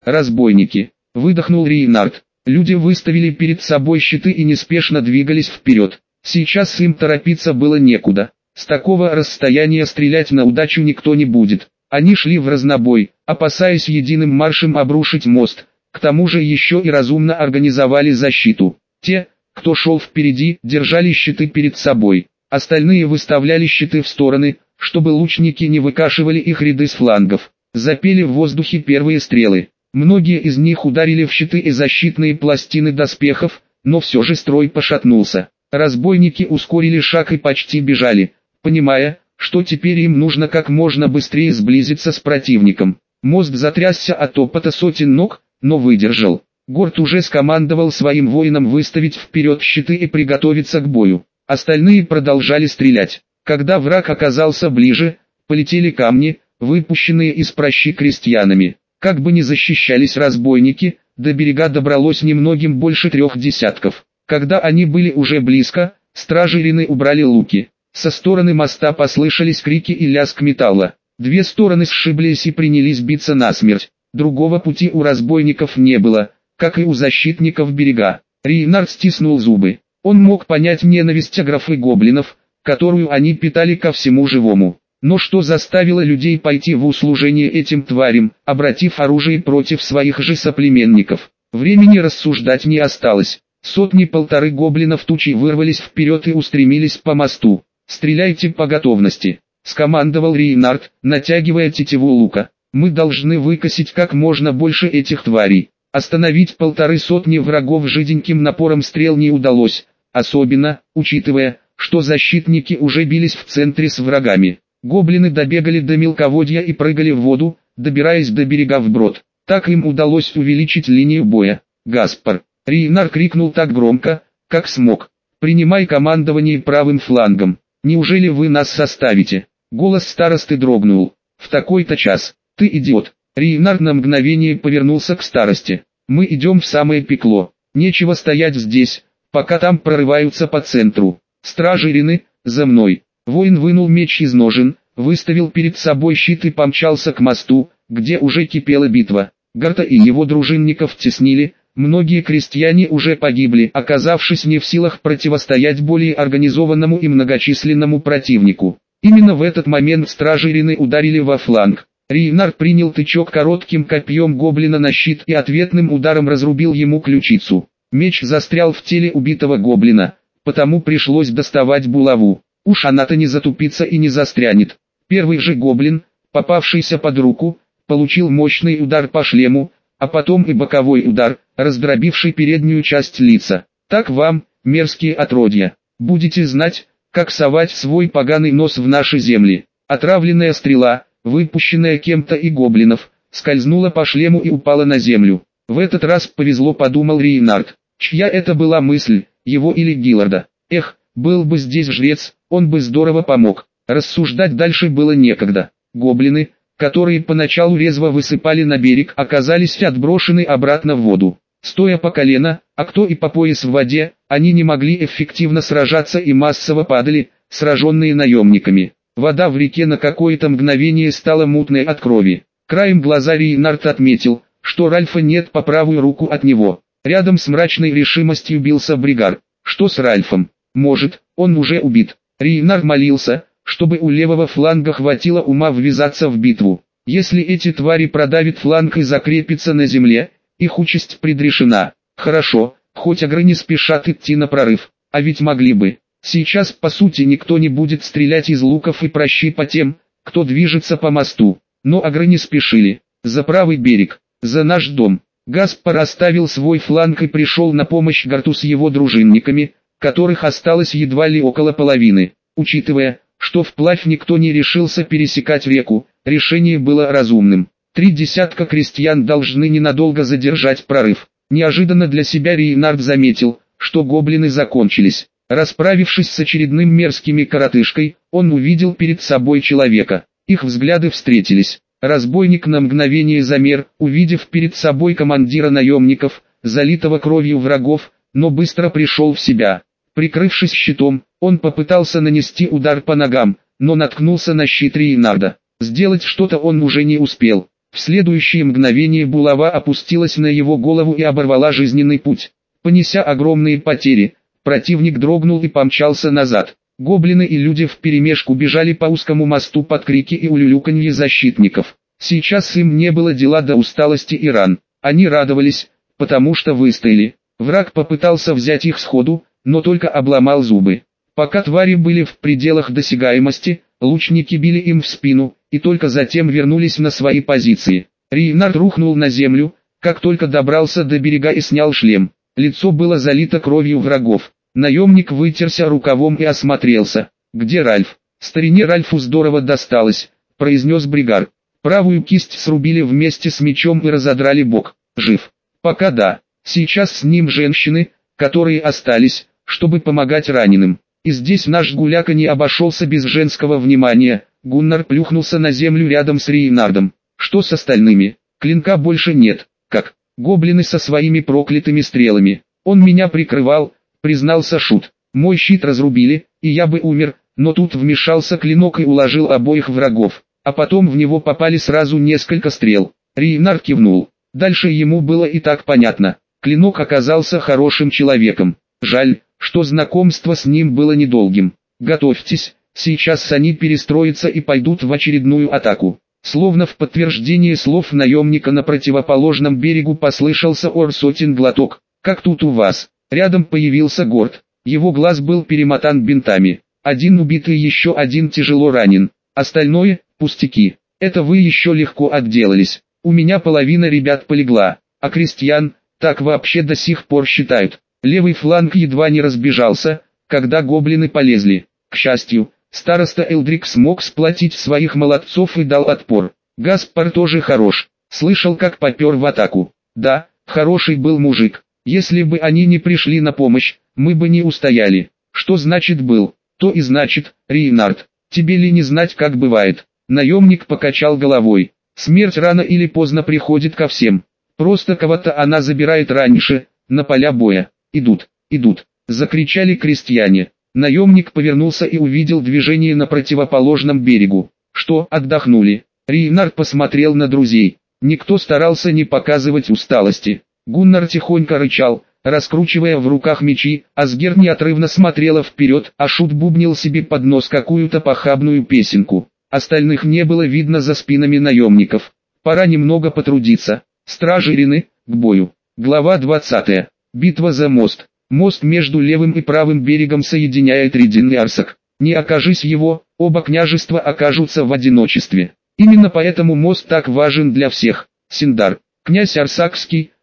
разбойники! Выдохнул Рейнард. Люди выставили перед собой щиты и неспешно двигались вперед. Сейчас им торопиться было некуда. С такого расстояния стрелять на удачу никто не будет. Они шли в разнобой, опасаясь единым маршем обрушить мост. К тому же еще и разумно организовали защиту. Те, кто шел впереди, держали щиты перед собой. Остальные выставляли щиты в стороны, чтобы лучники не выкашивали их ряды с флангов. Запели в воздухе первые стрелы. Многие из них ударили в щиты и защитные пластины доспехов, но все же строй пошатнулся. Разбойники ускорили шаг и почти бежали, понимая, что теперь им нужно как можно быстрее сблизиться с противником. Мост затрясся от топота сотен ног, но выдержал. Горд уже скомандовал своим воинам выставить вперед щиты и приготовиться к бою. Остальные продолжали стрелять. Когда враг оказался ближе, полетели камни, выпущенные из пращи крестьянами. Как бы ни защищались разбойники, до берега добралось немногим больше 3 десятков. Когда они были уже близко, стражи Рины убрали луки. Со стороны моста послышались крики и лязг металла. Две стороны сшиблись и принялись биться насмерть. Другого пути у разбойников не было, как и у защитников берега. Рейнард стиснул зубы. Он мог понять ненависть агров и гоблинов, которую они питали ко всему живому. Но что заставило людей пойти в услужение этим тварям, обратив оружие против своих же соплеменников? Времени рассуждать не осталось. Сотни-полторы гоблинов тучей вырвались вперед и устремились по мосту. «Стреляйте по готовности», — скомандовал Рейнард, натягивая тетиву лука. «Мы должны выкосить как можно больше этих тварей». Остановить 150 врагов жиденьким напором стрел не удалось, особенно, учитывая, что защитники уже бились в центре с врагами. Гоблины добегали до мелководья и прыгали в воду, добираясь до берега вброд. Так им удалось увеличить линию боя. «Гаспар!» Рейнар крикнул так громко, как смог. «Принимай командование правым флангом. Неужели вы нас составите?» Голос старосты дрогнул. «В такой-то час. Ты идиот!» Рейнар на мгновение повернулся к старости. «Мы идем в самое пекло. Нечего стоять здесь, пока там прорываются по центру. Стражи Рины, за мной!» Воин вынул меч из ножен, выставил перед собой щит и помчался к мосту, где уже кипела битва. Гарта и его дружинников теснили, многие крестьяне уже погибли, оказавшись не в силах противостоять более организованному и многочисленному противнику. Именно в этот момент стражи Рины ударили во фланг. Рейнар принял тычок коротким копьем гоблина на щит и ответным ударом разрубил ему ключицу. Меч застрял в теле убитого гоблина, потому пришлось доставать булаву. Уж она-то не затупится и не застрянет. Первый же гоблин, попавшийся под руку, получил мощный удар по шлему, а потом и боковой удар, раздробивший переднюю часть лица. Так вам, мерзкие отродья, будете знать, как совать свой поганый нос в наши земли. Отравленная стрела, выпущенная кем-то и гоблинов, скользнула по шлему и упала на землю. В этот раз повезло, подумал Рейнард. Чья это была мысль, его или Гилларда? Эх, был бы здесь жрец, он бы здорово помог. Рассуждать дальше было некогда. Гоблины, которые поначалу резво высыпали на берег, оказались отброшены обратно в воду. Стоя по колено, а кто и по пояс в воде, они не могли эффективно сражаться и массово падали, сраженные наемниками. Вода в реке на какое-то мгновение стала мутной от крови. Краем глаза Рейнард отметил, что Ральфа нет по правую руку от него. Рядом с мрачной решимостью бился Бригар. Что с Ральфом? Может, он уже убит. Рейнард молился, чтобы у левого фланга хватило ума ввязаться в битву. Если эти твари продавят фланг и закрепятся на земле, их участь предрешена. Хорошо, хоть агры не спешат идти на прорыв, а ведь могли бы. Сейчас по сути никто не будет стрелять из луков и пращи по тем, кто движется по мосту. Но агры не спешили. За правый берег, за наш дом. Гаспар оставил свой фланг и пришел на помощь Гарту с его дружинниками, которых осталось едва ли около половины. Учитывая, что вплавь никто не решился пересекать реку, решение было разумным. 3 десятка крестьян должны ненадолго задержать прорыв. Неожиданно для себя Рейнард заметил, что гоблины закончились. Расправившись с очередным мерзкими коротышкой, он увидел перед собой человека. Их взгляды встретились. Разбойник на мгновение замер, увидев перед собой командира наемников, залитого кровью врагов, но быстро пришел в себя. Прикрывшись щитом, он попытался нанести удар по ногам, но наткнулся на щит Рейнарда. Сделать что-то он уже не успел. В следующее мгновение булава опустилась на его голову и оборвала жизненный путь. Понеся огромные потери, противник дрогнул и помчался назад. Гоблины и люди вперемешку бежали по узкому мосту под крики и улюлюканье защитников. Сейчас им не было дела до усталости и ран. Они радовались, потому что выстояли. Враг попытался взять их сходу, но только обломал зубы. Пока твари были в пределах досягаемости, лучники били им в спину, и только затем вернулись на свои позиции. Рейнард рухнул на землю, как только добрался до берега и снял шлем. Лицо было залито кровью врагов. Наемник вытерся рукавом и осмотрелся. «Где Ральф?» «Старине Ральфу здорово досталось», — произнес Бригар. «Правую кисть срубили вместе с мечом и разодрали бок. Жив?» «Пока да. Сейчас с ним женщины, которые остались, чтобы помогать раненым. И здесь наш гуляка не обошелся без женского внимания». Гуннар плюхнулся на землю рядом с Рейнардом. «Что с остальными? Клинка больше нет. Как? Гоблины со своими проклятыми стрелами. Он меня прикрывал», — признался Шут. «Мой щит разрубили, и я бы умер, но тут вмешался клинок и уложил обоих врагов. А потом в него попали сразу несколько стрел». Рейнард кивнул. Дальше ему было и так понятно. Клинок оказался хорошим человеком. Жаль, что знакомство с ним было недолгим. «Готовьтесь, сейчас они перестроятся и пойдут в очередную атаку». Словно в подтверждение слов наемника на противоположном берегу послышался ор сотен глоток. «Как тут у вас?» Рядом появился Горд. Его глаз был перемотан бинтами. Один убитый, еще один тяжело ранен. Остальное – пустяки. Это вы еще легко отделались. У меня половина ребят полегла, а крестьян так вообще до сих пор считают. Левый фланг едва не разбежался, когда гоблины полезли. К счастью, староста Элдрик смог сплотить своих молодцов и дал отпор. Гаспар тоже хорош. Слышал, как попер в атаку. Да, хороший был мужик. Если бы они не пришли на помощь, мы бы не устояли. Что значит был, то и значит, Рейнард. Тебе ли не знать, как бывает? Наемник покачал головой. Смерть рано или поздно приходит ко всем. Просто кого-то она забирает раньше, на поля боя. «Идут, идут!» — закричали крестьяне. Наемник повернулся и увидел движение на противоположном берегу. «Что, отдохнули?» Рейнард посмотрел на друзей. Никто старался не показывать усталости. Гуннар тихонько рычал, раскручивая в руках мечи, Асгер неотрывно смотрела вперед, а Шут бубнил себе под нос какую-то похабную песенку. Остальных не было видно за спинами наемников. Пора немного потрудиться. Стражи Рины, к бою. Глава 20. Битва за мост. Мост между левым и правым берегом соединяет Ридин и Арсак. Не окажись его, оба княжества окажутся в одиночестве. Именно поэтому мост так важен для всех. Синдар. Князь Арсакский,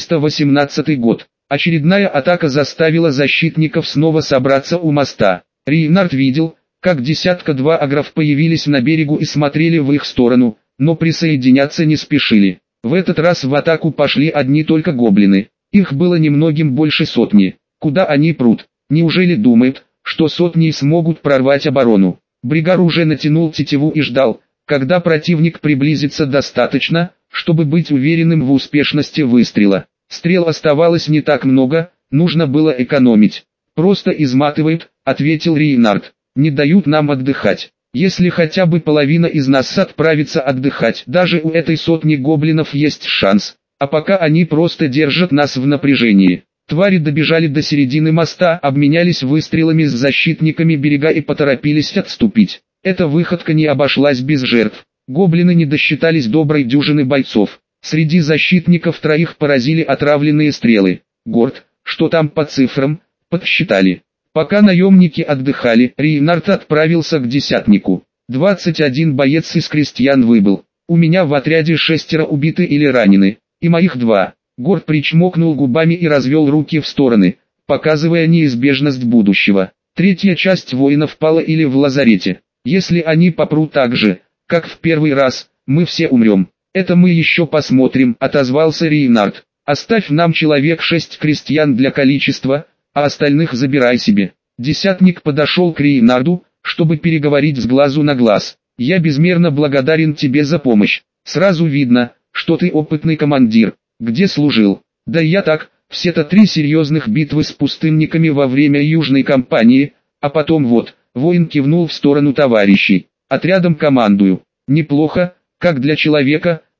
318 год. Очередная атака заставила защитников снова собраться у моста. Рейнард видел, как десятка-два агров появились на берегу и смотрели в их сторону, но присоединяться не спешили. В этот раз в атаку пошли одни только гоблины. Их было немногим больше сотни. Куда они прут? Неужели думают, что сотни смогут прорвать оборону? Бригар уже натянул тетиву и ждал, когда противник приблизится достаточно, чтобы быть уверенным в успешности выстрела. Стрел оставалось не так много, нужно было экономить. «Просто изматывают», — ответил Рейнард. «Не дают нам отдыхать. Если хотя бы половина из нас отправится отдыхать, даже у этой сотни гоблинов есть шанс. А пока они просто держат нас в напряжении». Твари добежали до середины моста, обменялись выстрелами с защитниками берега и поторопились отступить. Эта выходка не обошлась без жертв. Гоблины не досчитались доброй дюжины бойцов. Среди защитников троих поразили отравленные стрелы. Горд, что там по цифрам, подсчитали. Пока наемники отдыхали, Рейнард отправился к десятнику. 21 боец из крестьян выбыл. У меня в отряде 6 убиты или ранены, и моих 2. Горд причмокнул губами и развел руки в стороны, показывая неизбежность будущего. Третья часть воинов пала или в лазарете. Если они попрут так же, как в первый раз, мы все умрем. Это мы еще посмотрим, отозвался Рейнард. Оставь нам человек 6 крестьян для количества, а остальных забирай себе. Десятник подошел к Рейнарду, чтобы переговорить с глазу на глаз. Я безмерно благодарен тебе за помощь. Сразу видно, что ты опытный командир. Где служил? Да я так, все-то 3 серьезных битвы с пустынниками во время Южной кампании, а потом вот, воин кивнул в сторону товарищей. Отрядом командую. Неплохо, как для человека,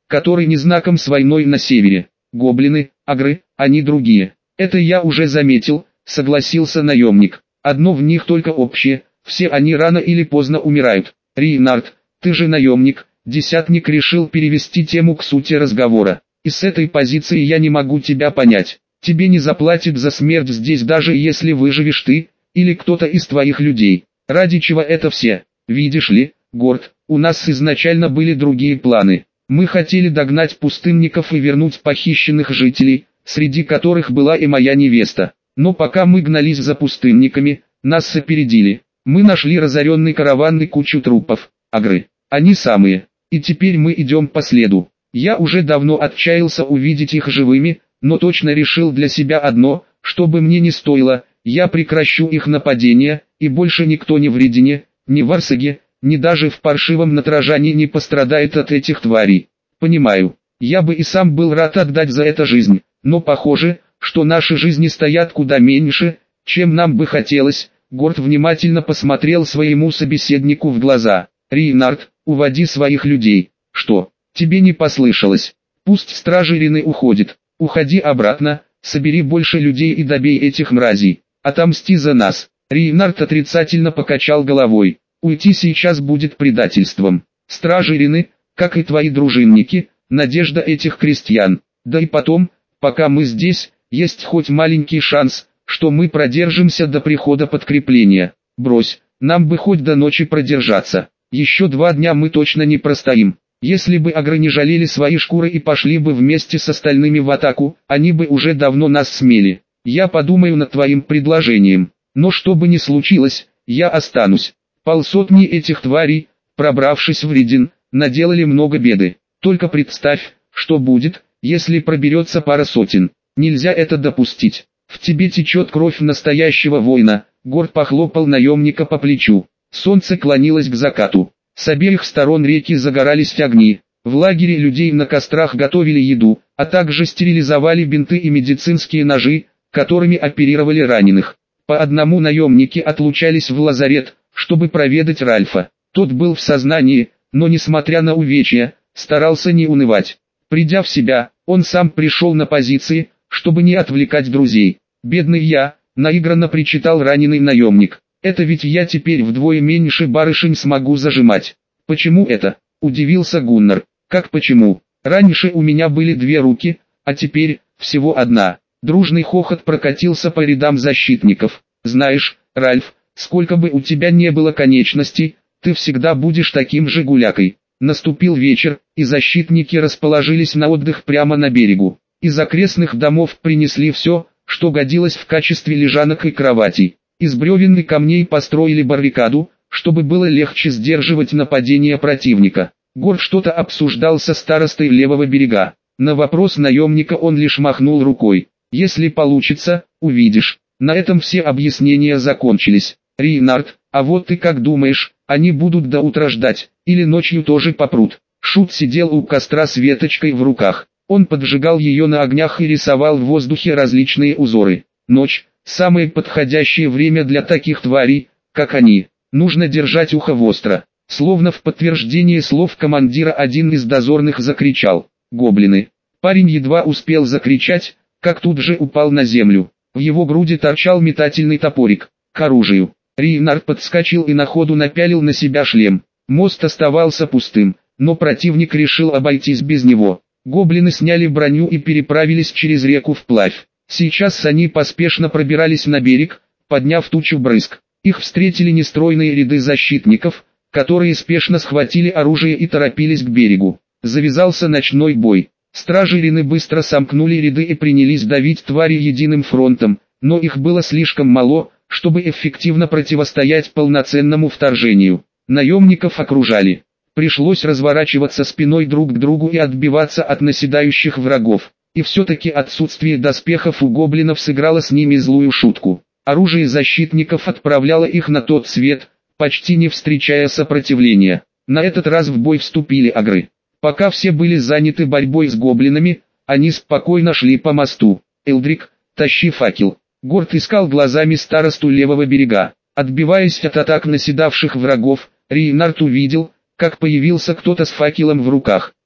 который не знаком с войной на севере. Гоблины, агры, они другие. Это я уже заметил, согласился наемник. Одно в них только общее, все они рано или поздно умирают. Рейнард, ты же наемник. Десятник решил перевести тему к сути разговора. И с этой позиции я не могу тебя понять. Тебе не заплатят за смерть здесь, даже если выживешь ты, или кто-то из твоих людей. Ради чего это все? Видишь ли, Горд, у нас изначально были другие планы. Мы хотели догнать пустынников и вернуть похищенных жителей, среди которых была и моя невеста. Но пока мы гнались за пустынниками, нас опередили. Мы нашли разоренный караван и кучу трупов. Агры. Они самые. И теперь мы идем по следу. Я уже давно отчаялся увидеть их живыми, но точно решил для себя одно, что бы мне ни стоило, я прекращу их нападение, и больше никто ни в Ридине, ни в Арсаге, ни даже в паршивом Натрожане не пострадает от этих тварей. Понимаю, я бы и сам был рад отдать за это жизнь, но похоже, что наши жизни стоят куда меньше, чем нам бы хотелось. Горд внимательно посмотрел своему собеседнику в глаза. Рейнард, уводи своих людей. Что, тебе не послышалось? Пусть стражи Рины уходит. Уходи обратно, собери больше людей и добей этих мразей. Отомсти за нас. Рейнард отрицательно покачал головой. Уйти сейчас будет предательством. Стражи Рины, как и твои дружинники, надежда этих крестьян. Да и потом, пока мы здесь, есть хоть маленький шанс, что мы продержимся до прихода подкрепления. Брось, нам бы хоть до ночи продержаться. Еще 2 дня мы точно не простоим. Если бы агры не жалели свои шкуры и пошли бы вместе с остальными в атаку, они бы уже давно нас смели. Я подумаю над твоим предложением. Но что бы ни случилось, я останусь. Полсотни этих тварей, пробравшись в Ридин, наделали много беды. Только представь, что будет, если проберется пара сотен. Нельзя это допустить. В тебе течет кровь настоящего воина. Горд похлопал наемника по плечу. Солнце клонилось к закату. С обеих сторон реки загорались огни. В лагере людей на кострах готовили еду, а также стерилизовали бинты и медицинские ножи, которыми оперировали раненых. По одному наемники отлучались в лазарет, чтобы проведать Ральфа. Тот был в сознании, но несмотря на увечья, старался не унывать. Придя в себя, он сам пришел на позиции, чтобы не отвлекать друзей. «Бедный я», — наигранно причитал раненый наемник. «Это ведь я теперь вдвое меньше барышень смогу зажимать». «Почему это?» — удивился Гуннар. «Как почему? Раньше у меня были 2 руки, а теперь всего 1. Дружный хохот прокатился по рядам защитников. «Знаешь, Ральф, сколько бы у тебя не было конечностей, ты всегда будешь таким же гулякой». Наступил вечер, и защитники расположились на отдых прямо на берегу. Из окрестных домов принесли все, что годилось в качестве лежанок и кроватей. Из бревен и камней построили баррикаду, чтобы было легче сдерживать нападение противника. Горд что-то обсуждал со старостой левого берега. На вопрос наемника он лишь махнул рукой. «Если получится, увидишь». На этом все объяснения закончились. «Рейнард, а вот ты как думаешь, они будут до утра ждать, или ночью тоже попрут?» Шут сидел у костра с веточкой в руках. Он поджигал ее на огнях и рисовал в воздухе различные узоры. Ночь – самое подходящее время для таких тварей, как они. Нужно держать ухо востро. Словно в подтверждение слов командира один из дозорных закричал: «Гоблины!». Парень едва успел закричать, как тут же упал на землю. В его груди торчал метательный топорик. К оружию. Рейнард подскочил и на ходу напялил на себя шлем. Мост оставался пустым, но противник решил обойтись без него. Гоблины сняли броню и переправились через реку вплавь. Сейчас они поспешно пробирались на берег, подняв тучу брызг. Их встретили нестройные ряды защитников, которые спешно схватили оружие и торопились к берегу. Завязался ночной бой. Стражи Рины быстро сомкнули ряды и принялись давить твари единым фронтом, но их было слишком мало, чтобы эффективно противостоять полноценному вторжению. Наемников окружали. Пришлось разворачиваться спиной друг к другу и отбиваться от наседающих врагов. И все-таки отсутствие доспехов у гоблинов сыграло с ними злую шутку. Оружие защитников отправляло их на тот свет, почти не встречая сопротивления. На этот раз в бой вступили агры. Пока все были заняты борьбой с гоблинами, они спокойно шли по мосту. «Элдрик, тащи факел». Горд искал глазами старосту левого берега. Отбиваясь от атак наседавших врагов, Рейнард увидел, как появился кто-то с факелом в руках.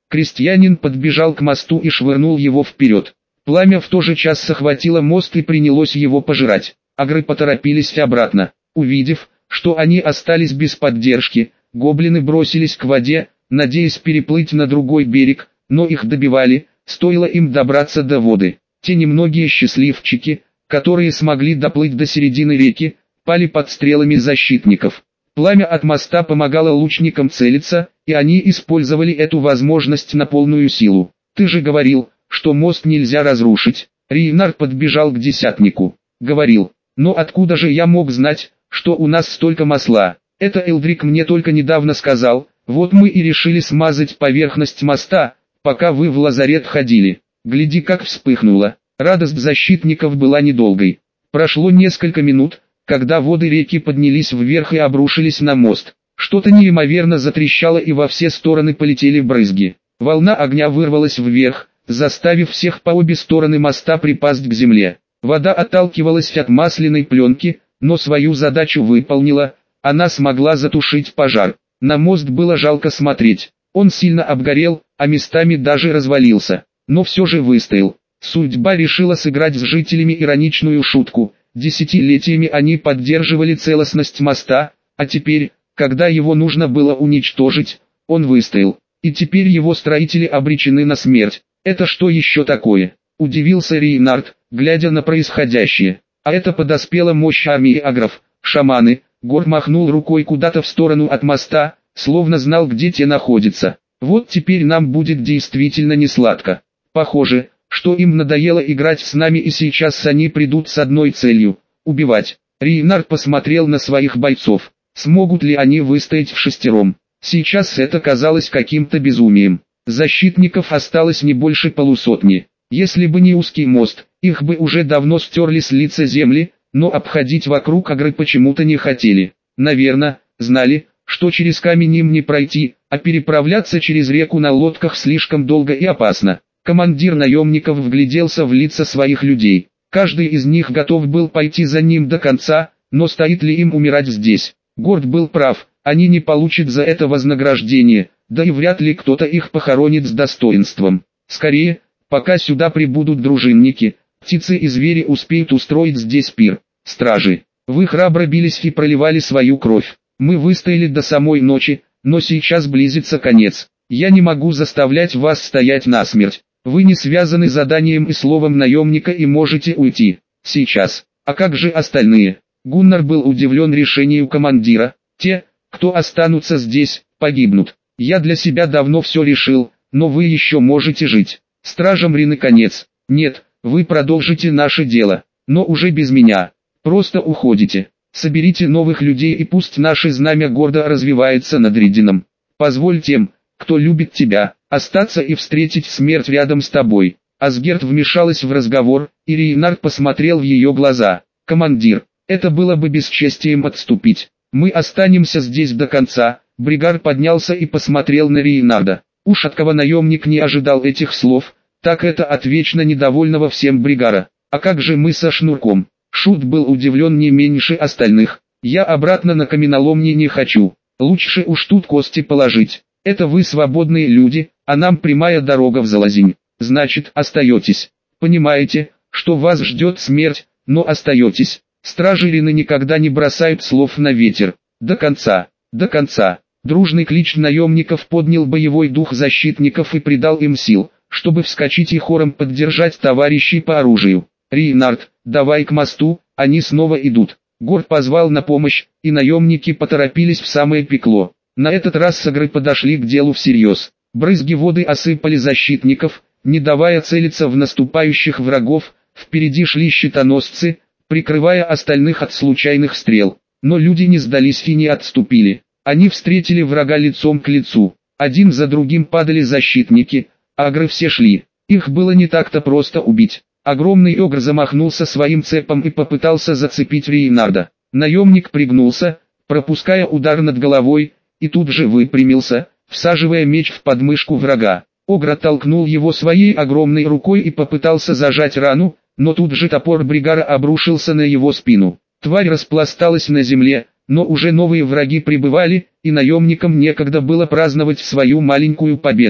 Крестьянин подбежал к мосту и швырнул его вперед. Пламя в тот же час захватило мост и принялось его пожирать. Агры поторопились обратно. Увидев, что они остались без поддержки, гоблины бросились к воде, надеясь переплыть на другой берег, но их добивали, стоило им добраться до воды. Те немногие счастливчики, которые смогли доплыть до середины реки, пали под стрелами защитников. Пламя от моста помогало лучникам целиться, и они использовали эту возможность на полную силу. «Ты же говорил, что мост нельзя разрушить». Рейнар подбежал к десятнику. «Говорил, но откуда же я мог знать, что у нас столько масла? Это Элдрик мне только недавно сказал, вот мы и решили смазать поверхность моста, пока вы в лазарет ходили. Гляди, как вспыхнуло». Радость защитников была недолгой. Прошло несколько минут, когда воды реки поднялись вверх и обрушились на мост. Что-то неимоверно затрещало и во все стороны полетели брызги. Волна огня вырвалась вверх, заставив всех по обе стороны моста припасть к земле. Вода отталкивалась от масляной пленки, но свою задачу выполнила, она смогла затушить пожар. На мост было жалко смотреть. Он сильно обгорел, а местами даже развалился. Но все же выстоял. Судьба решила сыграть с жителями ироничную шутку. Десятилетиями они поддерживали целостность моста, а теперь, когда его нужно было уничтожить, он выстоял. И теперь его строители обречены на смерть. Это что еще такое? Удивился Рейнард, глядя на происходящее. А это подоспела мощь армии агров, шаманы. Гор махнул рукой куда-то в сторону от моста, словно знал, где те находятся. Вот теперь нам будет действительно несладко. Похоже, что им надоело играть с нами, и сейчас они придут с одной целью – убивать. Рейнард посмотрел на своих бойцов. Смогут ли они выстоять вшестером? Сейчас это казалось каким-то безумием. Защитников осталось не больше полусотни. Если бы не узкий мост, их бы уже давно стерли с лица земли, но обходить вокруг агры почему-то не хотели. Наверное, знали, что через камень им не пройти, а переправляться через реку на лодках слишком долго и опасно. Командир наемников вгляделся в лица своих людей. Каждый из них готов был пойти за ним до конца, но стоит ли им умирать здесь? Горд был прав, они не получат за это вознаграждение, да и вряд ли кто-то их похоронит с достоинством. Скорее, пока сюда прибудут дружинники, птицы и звери успеют устроить здесь пир. Стражи, вы храбро бились и проливали свою кровь. Мы выстояли до самой ночи, но сейчас близится конец. Я не могу заставлять вас стоять насмерть. Вы не связаны заданием и словом наемника и можете уйти. Сейчас. А как же остальные? Гуннар был удивлен решением командира. Те, кто останутся здесь, погибнут. Я для себя давно все решил, но вы еще можете жить. Стражам Рины конец. Нет, вы продолжите наше дело, но уже без меня. Просто уходите. Соберите новых людей, и пусть наше знамя гордо развивается над Ридином. Позволь тем, кто любит тебя, остаться и встретить смерть рядом с тобой. Асгерт вмешалась в разговор, и Рейнард посмотрел в ее глаза. «Командир, это было бы бесчестием отступить. Мы останемся здесь до конца». Бригар поднялся и посмотрел на Рейнарда. Уж от кого наемник не ожидал этих слов, так это от вечно недовольного всем Бригара. «А как же мы со Шнурком?» Шут был удивлен не меньше остальных. «Я обратно на каменоломни не хочу. Лучше уж тут кости положить. Это вы свободные люди, а нам прямая дорога в Залазинь. Значит, остаетесь. Понимаете, что вас ждет смерть, но остаетесь». Стражи Рины никогда не бросают слов на ветер. До конца, до конца. Дружный клич наемников поднял боевой дух защитников и придал им сил, чтобы вскочить и хором поддержать товарищей по оружию. «Рейнард, давай к мосту, они снова идут». Гор позвал на помощь, и наемники поторопились в самое пекло. На этот раз сагры подошли к делу всерьез. Брызги воды осыпали защитников, не давая целиться в наступающих врагов. Впереди шли щитоносцы, прикрывая остальных от случайных стрел. Но люди не сдались и не отступили. Они встретили врага лицом к лицу. Один за другим падали защитники, а агры все шли. Их было не так-то просто убить. Огромный огр замахнулся своим цепом и попытался зацепить Рейнарда. Наемник пригнулся, пропуская удар над головой, и тут же выпрямился, всаживая меч в подмышку врага. Огр оттолкнул его своей огромной рукой и попытался зажать рану, но тут же топор Бригара обрушился на его спину. Тварь распласталась на земле, но уже новые враги прибывали, и наемникам некогда было праздновать свою маленькую победу.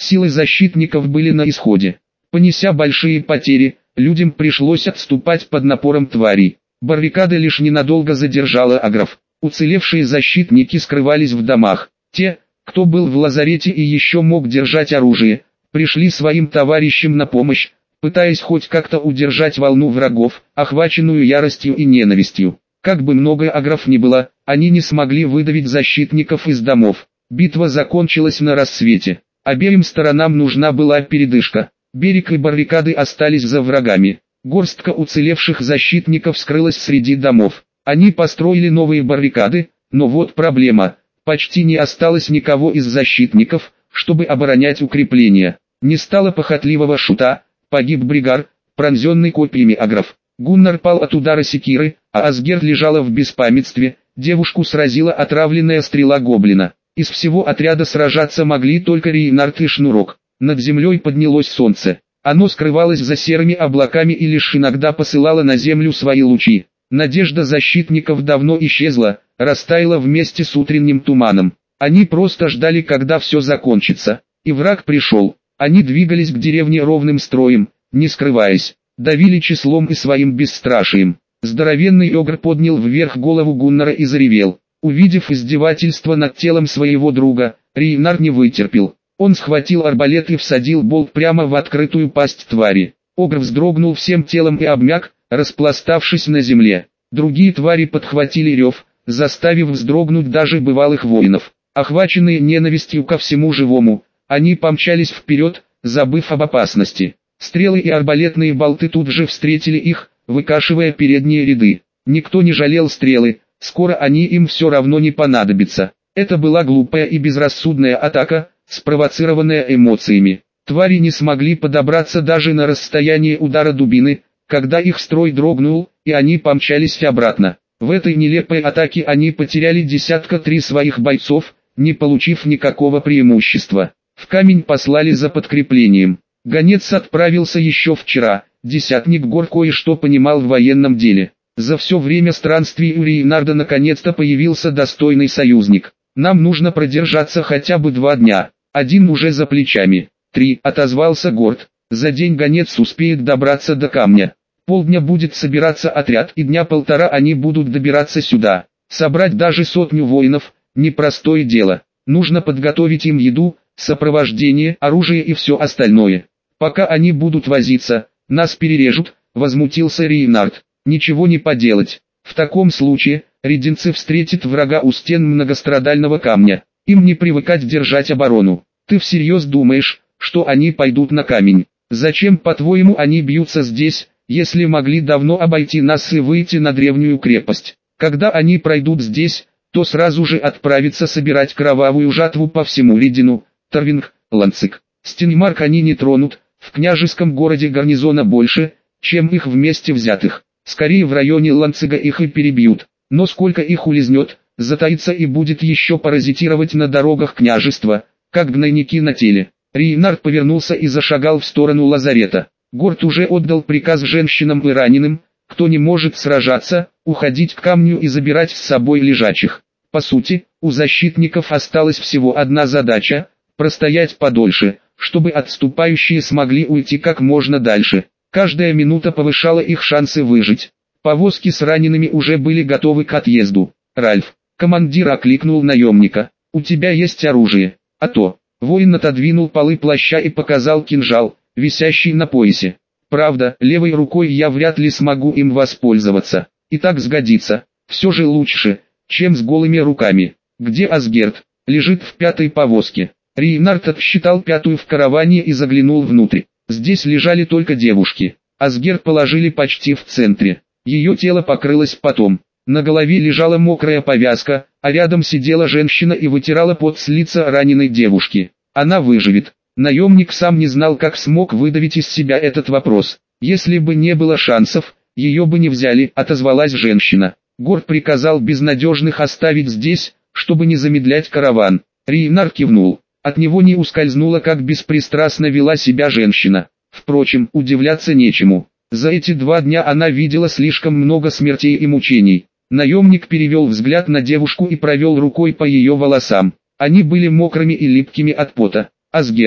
Силы защитников были на исходе. Понеся большие потери, людям пришлось отступать под напором тварей. Баррикада лишь ненадолго задержала агров. Уцелевшие защитники скрывались в домах. Те, кто был в лазарете и еще мог держать оружие, пришли своим товарищам на помощь, пытаясь хоть как-то удержать волну врагов, охваченную яростью и ненавистью. Как бы много агров ни было, они не смогли выдавить защитников из домов. Битва закончилась на рассвете. Обеим сторонам нужна была передышка. Берег и баррикады остались за врагами. Горстка уцелевших защитников скрылась среди домов. Они построили новые баррикады, но вот проблема. Почти не осталось никого из защитников, чтобы оборонять укрепления. Не стало похотливого шута, погиб Бригар, пронзенный копьями агров. Гуннар пал от удара секиры, а Асгерт лежала в беспамятстве, девушку сразила отравленная стрела гоблина. Из всего отряда сражаться могли только Рейнард и Шнурок. Над землей поднялось солнце. Оно скрывалось за серыми облаками и лишь иногда посылало на землю свои лучи. Надежда защитников давно исчезла, растаяла вместе с утренним туманом. Они просто ждали, когда все закончится. И враг пришел. Они двигались к деревне ровным строем, не скрываясь. Давили числом и своим бесстрашием. Здоровенный огр поднял вверх голову Гуннара и заревел. Увидев издевательство над телом своего друга, Рейнар не вытерпел. Он схватил арбалет и всадил болт прямо в открытую пасть твари. Огр вздрогнул всем телом и обмяк, распластавшись на земле. Другие твари подхватили рев, заставив вздрогнуть даже бывалых воинов. Охваченные ненавистью ко всему живому, они помчались вперед, забыв об опасности. Стрелы и арбалетные болты тут же встретили их, выкашивая передние ряды. Никто не жалел стрелы, скоро они им все равно не понадобятся. Это была глупая и безрассудная атака, спровоцированная эмоциями. Твари не смогли подобраться даже на расстояние удара дубины, когда их строй дрогнул, и они помчались обратно. В этой нелепой атаке они потеряли 3 своих бойцов, не получив никакого преимущества. В камень послали за подкреплением. Гонец отправился еще вчера. Десятник Гор кое-что понимал в военном деле. За все время странствий у Рейнарда наконец-то появился достойный союзник. Нам нужно продержаться хотя бы 2 дня. 1 уже за плечами. 3, отозвался Горд. За день гонец успеет добраться до камня. Полдня будет собираться отряд, и 1.5 дня они будут добираться сюда. Собрать даже 100 воинов – непростое дело. Нужно подготовить им еду, сопровождение, оружие и все остальное. Пока они будут возиться, нас перережут, возмутился Рейнард. Ничего не поделать. В таком случае, рединцы встретят врага у стен многострадального камня. Им не привыкать держать оборону. Ты всерьез думаешь, что они пойдут на камень? Зачем, по-твоему, они бьются здесь, если могли давно обойти нас и выйти на древнюю крепость? Когда они пройдут здесь, то сразу же отправятся собирать кровавую жатву по всему Ридину, Тарвинг, Ланцик. Стенмарк они не тронут, в княжеском городе гарнизона больше, чем их вместе взятых. Скорее в районе Ланцига их и перебьют, но сколько их улизнет, затаится и будет еще паразитировать на дорогах княжества, как гнойники на теле. Рейнард повернулся и зашагал в сторону лазарета. Горд уже отдал приказ женщинам и раненым, кто не может сражаться, уходить к камню и забирать с собой лежачих. По сути, у защитников осталась всего одна задача – простоять подольше, чтобы отступающие смогли уйти как можно дальше. Каждая минута повышала их шансы выжить. Повозки с ранеными уже были готовы к отъезду. «Ральф», командир окликнул наемника, — «у тебя есть оружие?» «А то». Воин отодвинул полы плаща и показал кинжал, висящий на поясе. «Правда, левой рукой я вряд ли смогу им воспользоваться. И так сгодится. Все же лучше, чем с голыми руками». «Где Асгерт?» «Лежит в 5-й повозке». Рейнард отсчитал 5-ю в караване и заглянул внутрь. Здесь лежали только девушки. Асгерт положили почти в центре. Ее тело покрылось потом. На голове лежала мокрая повязка, а рядом сидела женщина и вытирала пот с лица раненой девушки. Она выживет. Наемник сам не знал, как смог выдавить из себя этот вопрос. Если бы не было шансов, ее бы не взяли, отозвалась женщина. Горд приказал безнадежных оставить здесь, чтобы не замедлять караван. Рейнард кивнул. От него не ускользнуло, как беспристрастно вела себя женщина. Впрочем, удивляться нечему. За эти 2 дня она видела слишком много смертей и мучений. Наемник перевел взгляд на девушку и провел рукой по ее волосам. Они были мокрыми и липкими от пота. «Асгерт,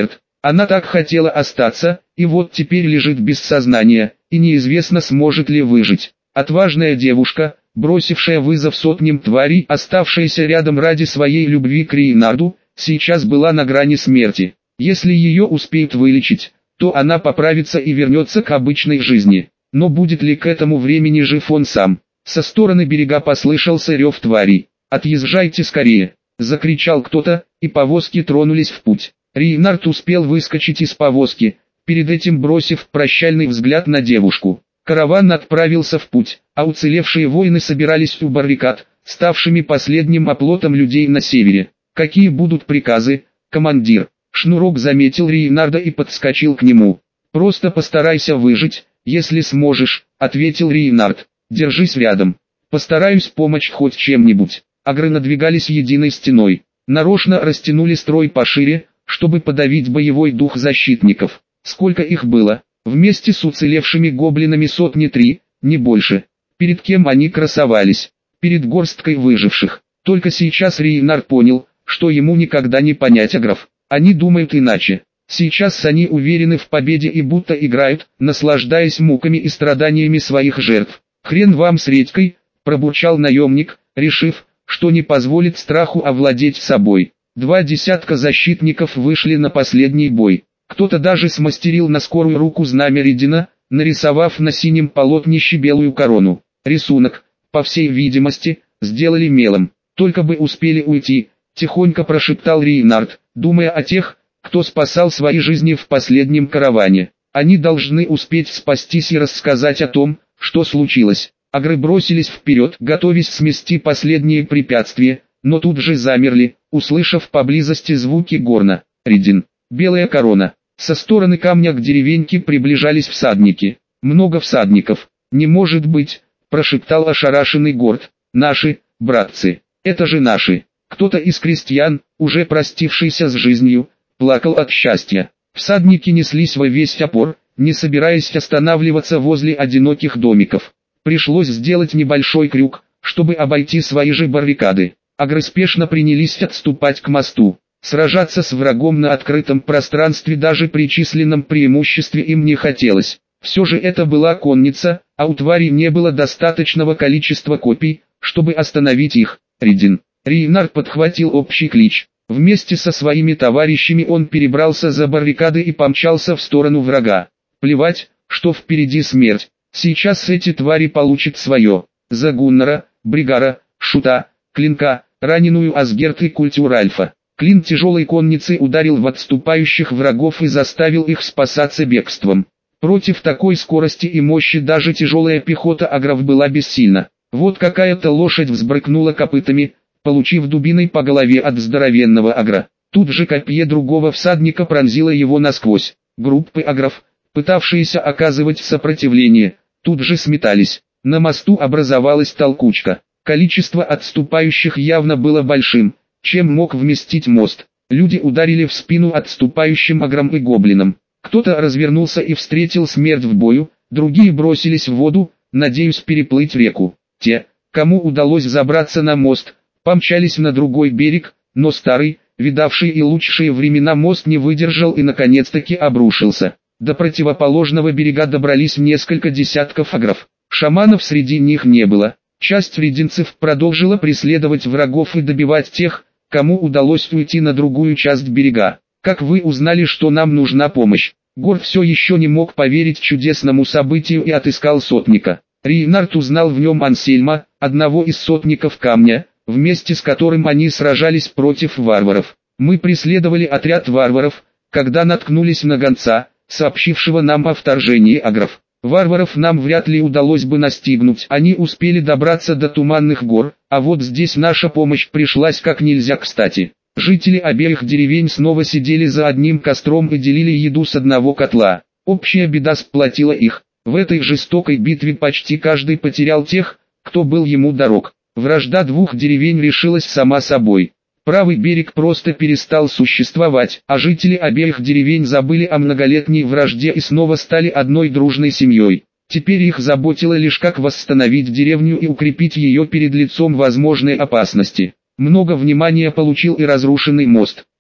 Она так хотела остаться, и вот теперь лежит без сознания, и неизвестно, сможет ли выжить. Отважная девушка, бросившая вызов сотням тварей, оставшаяся рядом ради своей любви к Рейнарду, сейчас была на грани смерти. Если ее успеют вылечить, то она поправится и вернется к обычной жизни. Но будет ли к этому времени жив он сам? Со стороны берега послышался рев тварей. «Отъезжайте скорее!» — закричал кто-то, и повозки тронулись в путь. Рейнард успел выскочить из повозки, перед этим бросив прощальный взгляд на девушку. Караван отправился в путь, а уцелевшие воины собирались у баррикад, ставшими последним оплотом людей на севере. «Какие будут приказы, командир?» Шнурок заметил Рейнарда и подскочил к нему. «Просто постарайся выжить, если сможешь», — ответил Рейнард. «Держись рядом. Постараюсь помочь хоть чем-нибудь». Агры надвигались единой стеной. Нарочно растянули строй пошире, чтобы подавить боевой дух защитников. Сколько их было? Вместе с уцелевшими гоблинами сотни 3, не больше. Перед кем они красовались? Перед горсткой выживших. Только сейчас Рейнард понял, что ему никогда не понять агров. Они думают иначе. Сейчас они уверены в победе и будто играют, наслаждаясь муками и страданиями своих жертв. «Хрен вам с редькой», — пробурчал наемник, решив, что не позволит страху овладеть собой. 2 десятка защитников вышли на последний бой. Кто-то даже смастерил на скорую руку знамя Редина, нарисовав на синем полотнище белую корону. Рисунок, по всей видимости, сделали мелом. «Только бы успели уйти», — тихонько прошептал Рейнард, думая о тех, кто спасал свои жизни в последнем караване. Они должны успеть спастись и рассказать о том, что случилось. Агры бросились вперед, готовясь смести последние препятствия, но тут же замерли, услышав поблизости звуки горна. Редин. Белая корона. Со стороны камня к деревеньке приближались всадники. «Много всадников. Не может быть», — прошептал ошарашенный Горд. «Наши, братцы. Это же наши». Кто-то из крестьян, уже простившийся с жизнью, плакал от счастья. Всадники неслись во весь опор, не собираясь останавливаться возле одиноких домиков. Пришлось сделать небольшой крюк, чтобы обойти свои же баррикады. Агры спешно принялись отступать к мосту. Сражаться с врагом на открытом пространстве даже при численном преимуществе им не хотелось. Все же это была конница, а у тварей не было достаточного количества копий, чтобы остановить их. Редин. Рейнард подхватил общий клич. Вместе со своими товарищами он перебрался за баррикады и помчался в сторону врага. Плевать, что впереди смерть. Сейчас эти твари получат свое. За Гуннара, Бригара, Шута, Клинка, раненую Асгерт и Культюр Альфа. Клин тяжелой конницы ударил в отступающих врагов и заставил их спасаться бегством. Против такой скорости и мощи даже тяжелая пехота агров была бессильна. Вот какая-то лошадь взбрыкнула копытами, получив дубиной по голове от здоровенного агра. Тут же копье другого всадника пронзило его насквозь. Группы агров, пытавшиеся оказывать сопротивление, тут же сметались. На мосту образовалась толкучка. Количество отступающих явно было большим, чем мог вместить мост. Люди ударили в спину отступающим аграм и гоблинам. Кто-то развернулся и встретил смерть в бою, другие бросились в воду, надеясь переплыть реку. Те, кому удалось забраться на мост, помчались на другой берег, но старый, видавший и лучшие времена мост не выдержал и наконец-таки обрушился. До противоположного берега добрались несколько десятков агров. Шаманов среди них не было. Часть рединцев продолжила преследовать врагов и добивать тех, кому удалось уйти на другую часть берега. «Как вы узнали, что нам нужна помощь?» Гор все еще не мог поверить чудесному событию и отыскал сотника. Рейнард узнал в нем Ансельма, одного из сотников камня, вместе с которым они сражались против варваров. «Мы преследовали отряд варваров, когда наткнулись на гонца, сообщившего нам о вторжении агров. Варваров нам вряд ли удалось бы настигнуть, они успели добраться до Туманных гор, а вот здесь наша помощь пришлась как нельзя кстати». Жители обеих деревень снова сидели за одним костром и делили еду с одного котла. Общая беда сплотила их. В этой жестокой битве почти каждый потерял тех, кто был ему дорог. Вражда двух деревень решилась сама собой. Правый берег просто перестал существовать, а жители обеих деревень забыли о многолетней вражде и снова стали одной дружной семьей. Теперь их заботило лишь как восстановить деревню и укрепить ее перед лицом возможной опасности. Много внимания получил и разрушенный мост.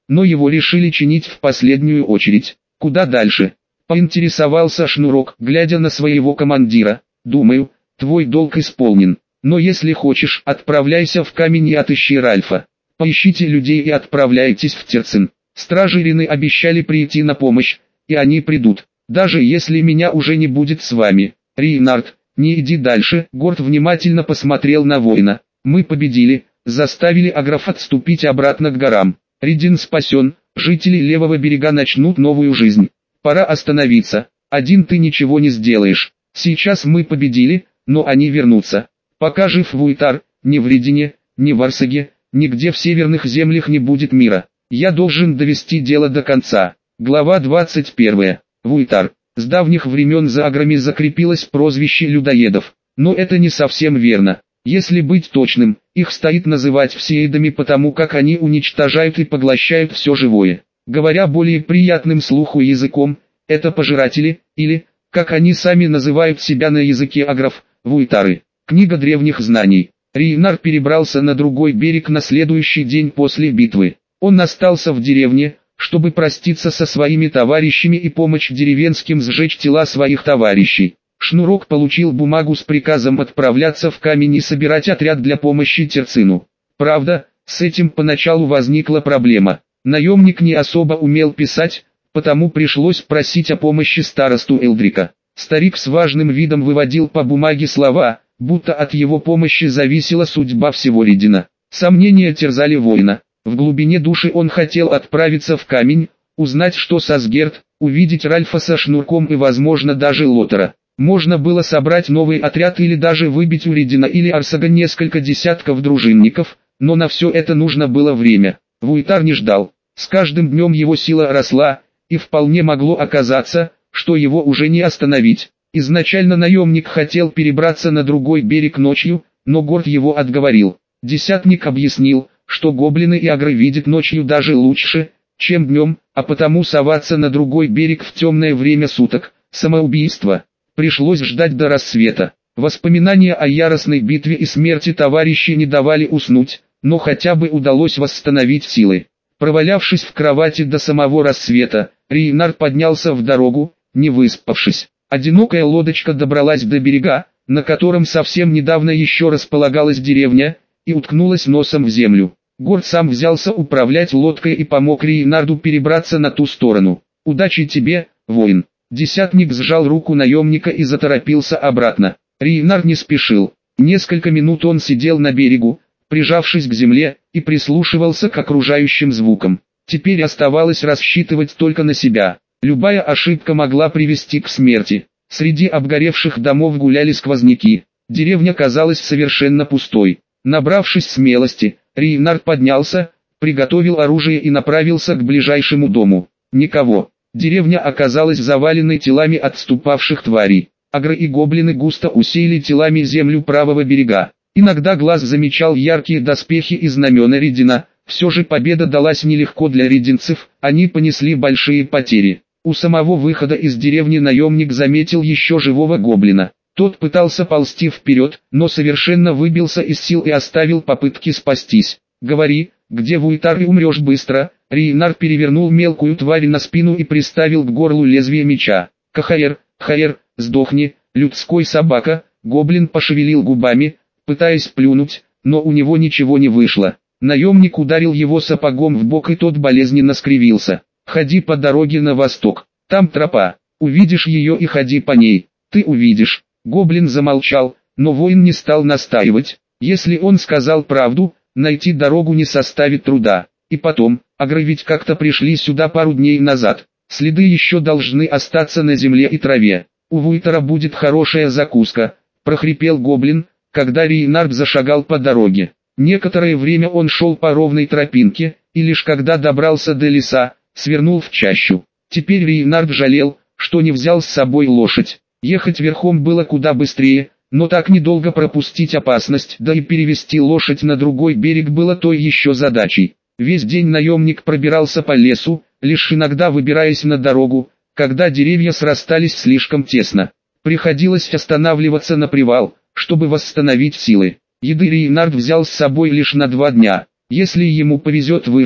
но его решили чинить в последнюю очередь. Куда дальше? Поинтересовался Шнурок, глядя на своего командира. Думаю, твой долг исполнен, но если хочешь, отправляйся в камень и отыщи Ральфа. Поищите людей и отправляйтесь в Терцин. Стражи Рины обещали прийти на помощь, и они придут, даже если меня уже не будет с вами. Рейнард, не иди дальше. Горд внимательно посмотрел на воина. Мы победили, заставили Аграф отступить обратно к горам. Ридин спасен, жители левого берега начнут новую жизнь. Пора остановиться, один ты ничего не сделаешь. Сейчас мы победили, но они вернутся. Пока жив Вуйтар, ни в Ридине, ни в Арсаге, нигде в северных землях не будет мира. Я должен довести дело до конца. Глава 21. Вуйтар. С давних времен за аграми закрепилось прозвище людоедов. Но это не совсем верно. Если быть точным, их стоит называть всеедами потому как они уничтожают и поглощают все живое. Говоря более приятным слуху языком, это пожиратели, или, как они сами называют себя на языке агров, вуйтары. Книга древних знаний. Рейнар перебрался на другой берег на следующий день после битвы. Он остался в деревне, чтобы проститься со своими товарищами и помочь деревенским сжечь тела своих товарищей. Шнурок получил бумагу с приказом отправляться в камень и собирать отряд для помощи Терцину. Правда, с этим поначалу возникла проблема. Наемник не особо умел писать, потому пришлось просить о помощи старосту Элдрика. Старик с важным видом выводил по бумаге слова, будто от его помощи зависела судьба всего Ридина. Сомнения терзали воина. В глубине души он хотел отправиться в камень, узнать, что с Асгерт, увидеть Ральфа со Шнурком и, возможно, даже Лотера. Можно было собрать новый отряд или даже выбить у Ридина или Арсага несколько десятков дружинников, но на все это нужно было время. Вуйтар не ждал. С каждым днем его сила росла, и вполне могло оказаться, что его уже не остановить. Изначально наемник хотел перебраться на другой берег ночью, но Горд его отговорил. Десятник объяснил, что гоблины и агры видят ночью даже лучше, чем днем, а потому соваться на другой берег в темное время суток – самоубийство. Пришлось ждать до рассвета. Воспоминания о яростной битве и смерти товарищей не давали уснуть, но хотя бы удалось восстановить силы. Провалявшись в кровати до самого рассвета, Рейнар поднялся в дорогу, не выспавшись. Одинокая лодочка добралась до берега, на котором совсем недавно еще располагалась деревня, и уткнулась носом в землю. Горд сам взялся управлять лодкой и помог Рейнарду перебраться на ту сторону. «Удачи тебе, воин!» Десятник сжал руку наемника и заторопился обратно. Рейнар не спешил. Несколько минут он сидел на берегу, прижавшись к земле, и прислушивался к окружающим звукам. Теперь оставалось рассчитывать только на себя. Любая ошибка могла привести к смерти. Среди обгоревших домов гуляли сквозняки. Деревня казалась совершенно пустой. Набравшись смелости, Рейнар поднялся, приготовил оружие и направился к ближайшему дому. Никого. Деревня оказалась заваленной телами отступавших тварей. Агры и гоблины густо усеяли телами землю правого берега. Иногда глаз замечал яркие доспехи и знамена Ридина. Все же победа далась нелегко для ридинцев, они понесли большие потери. У самого выхода из деревни наемник заметил еще живого гоблина. Тот пытался ползти вперед, но совершенно выбился из сил и оставил попытки спастись. «Говори, где Вуйтар, и умрешь быстро». Рейнар перевернул мелкую тварь на спину и приставил к горлу лезвие меча. «Кахаэр, Хаэр, сдохни, людской собака!» Гоблин пошевелил губами, пытаясь плюнуть, но у него ничего не вышло. Наемник ударил его сапогом в бок, и тот болезненно скривился. «Ходи по дороге на восток, там тропа, увидишь ее и ходи по ней, ты увидишь». Гоблин замолчал, но воин не стал настаивать. Если он сказал правду, найти дорогу не составит труда. И потом, агры ведь как-то пришли сюда пару дней назад. Следы еще должны остаться на земле и траве. «У Вуйтара будет хорошая закуска», – прохрипел гоблин, когда Рейнард зашагал по дороге. Некоторое время он шел по ровной тропинке, и лишь когда добрался до леса, свернул в чащу. Теперь Рейнард жалел, что не взял с собой лошадь. Ехать верхом было куда быстрее, но так недолго пропустить опасность, да и перевести лошадь на другой берег было той еще задачей. Весь день наемник пробирался по лесу, лишь иногда выбираясь на дорогу, когда деревья срастались слишком тесно. Приходилось останавливаться на привал, чтобы восстановить силы. Еды Рейнард взял с собой лишь на 2 дня. Если ему повезет выжить,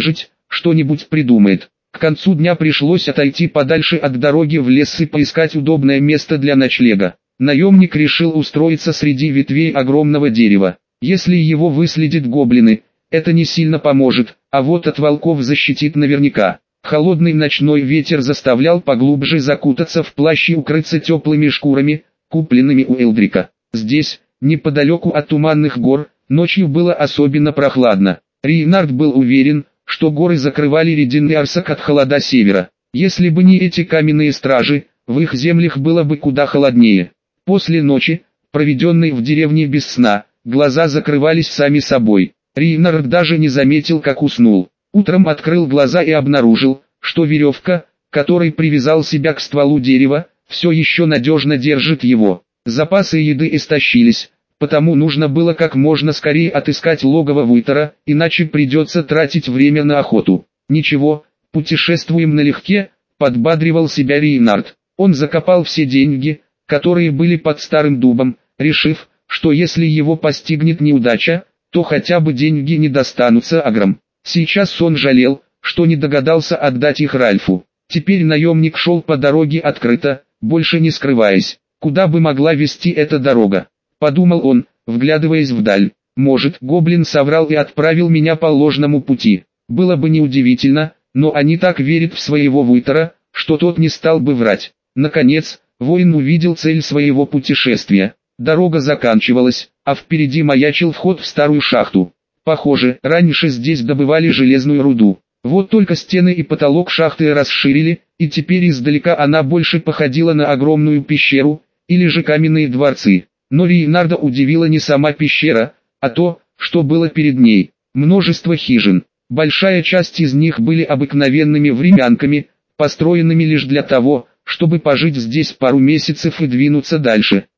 что-нибудь придумает. К концу дня пришлось отойти подальше от дороги в лес и поискать удобное место для ночлега. Наемник решил устроиться среди ветвей огромного дерева. Если его выследят гоблины, это не сильно поможет, а вот от волков защитит наверняка. Холодный ночной ветер заставлял поглубже закутаться в плащ и укрыться теплыми шкурами, купленными у Элдрика. Здесь, неподалеку от туманных гор, ночью было особенно прохладно. Рейнард был уверен, что горы закрывали ледяной арсак от холода севера. Если бы не эти каменные стражи, в их землях было бы куда холоднее. После ночи, проведенной в деревне без сна, глаза закрывались сами собой. Рейнард даже не заметил, как уснул. Утром открыл глаза и обнаружил, что веревка, которой привязал себя к стволу дерева, все еще надежно держит его. Запасы еды истощились, потому нужно было как можно скорее отыскать логово Вуйтера, иначе придется тратить время на охоту. Ничего, путешествуем налегке, подбадривал себя Рейнард. Он закопал все деньги, которые были под старым дубом, решив, что если его постигнет неудача, то хотя бы деньги не достанутся аграм. Сейчас он жалел, что не догадался отдать их Ральфу. Теперь наемник шел по дороге открыто, больше не скрываясь. Куда бы могла вести эта дорога? Подумал он, вглядываясь вдаль. Может, гоблин соврал и отправил меня по ложному пути. Было бы неудивительно, но они так верят в своего Вуйтера, что тот не стал бы врать. Наконец, воин увидел цель своего путешествия. Дорога заканчивалась, а впереди маячил вход в старую шахту. Похоже, раньше здесь добывали железную руду. Вот только стены и потолок шахты расширили, и теперь издалека она больше походила на огромную пещеру, или же каменные дворцы. Но Рейнарда удивила не сама пещера, а то, что было перед ней. Множество хижин. Большая часть из них были обыкновенными времянками, построенными лишь для того, чтобы пожить здесь пару месяцев и двинуться дальше.